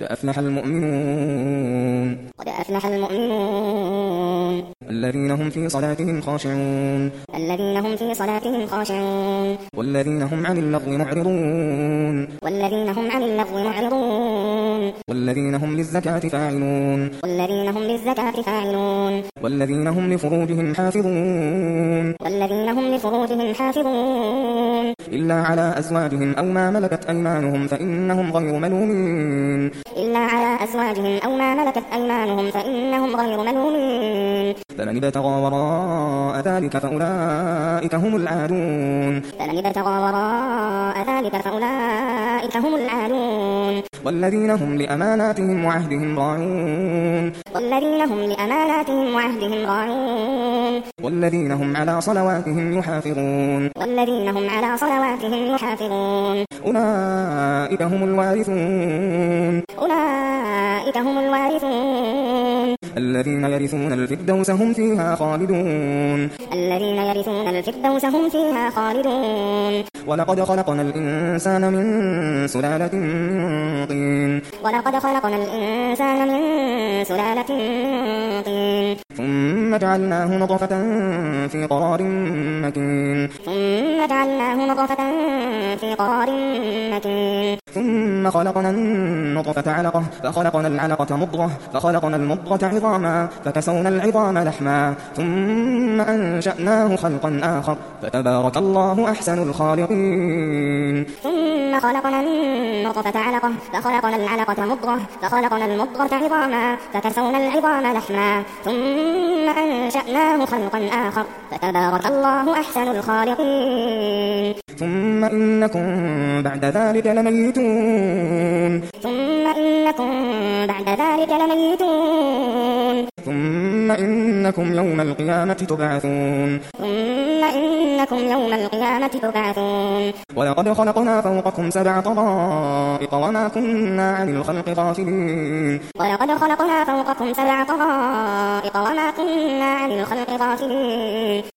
قد أفلح المؤمنون قد أفلح المؤمنون الذين هم في صلاتهم خاشعون الذين هم في صلاتهم خاشعون والذين هم عن اللغو معرضون والذين هم عن اللغو معرضون والذين هم للزكاة فاعلون والذين هم للزكاة فاعلون والذين هم لفروجهم حافظون والذين هم لفروجهم حافظون إلا على أزواجهم أو ما ملكت أيمانهم فإنهم غير ملومين إلا على أزواجهم أو ما ملكت أيمانهم فإنهم غير ملومين فمن ابتغى وراء ذلك فأولئك هم العادون فمن ابتغى وراء ذلك فأولئك هم العادون والذين هم لأماناتهم وعهدهم راعون والذين هم لأماناتهم وعهدهم راعون والذين هم على صلواتهم يحافظون والذين هم على صلواتهم يحافظون أولئك هم الوارثون أولئك هم الوارثون الذين يرثون الفردوس هم فيها خالدون الذين يرثون الفردوس هم فيها خالدون ولقد خلقنا الإنسان من سلالة من طين ولقد خلقنا الإنسان من سلالة من طين ثم جعلناه نطفة في قرار مكين ثم جعلناه نطفة في قرار مكين ثم خلقنا النطفة علقة فخلقنا العلقة مضغة فخلقنا المضغة عظاما فكسونا العظام لحما ثم أنشأناه خلقا آخر فتبارك الله أحسن الخالقين ثم خلقنا النطفة علقة فخلقنا العلقة مضغة فخلقنا المضغة عظاما فكسونا العظام لحما ثم أنشأناه خلقا آخر فتبارك الله أحسن الخالقين ثم إنكم بعد ذلك لميتون ثم إنكم بعد ذلك لميتون ثم إنكم يوم القيامة تبعثون ثم إنكم يوم القيامة تبعثون ولقد خلقنا فوقكم 7 طرائق وما كنا عن الخلق غافلين ولقد خلقنا فوقكم 7 طرائق وما كنا عن الخلق غافلين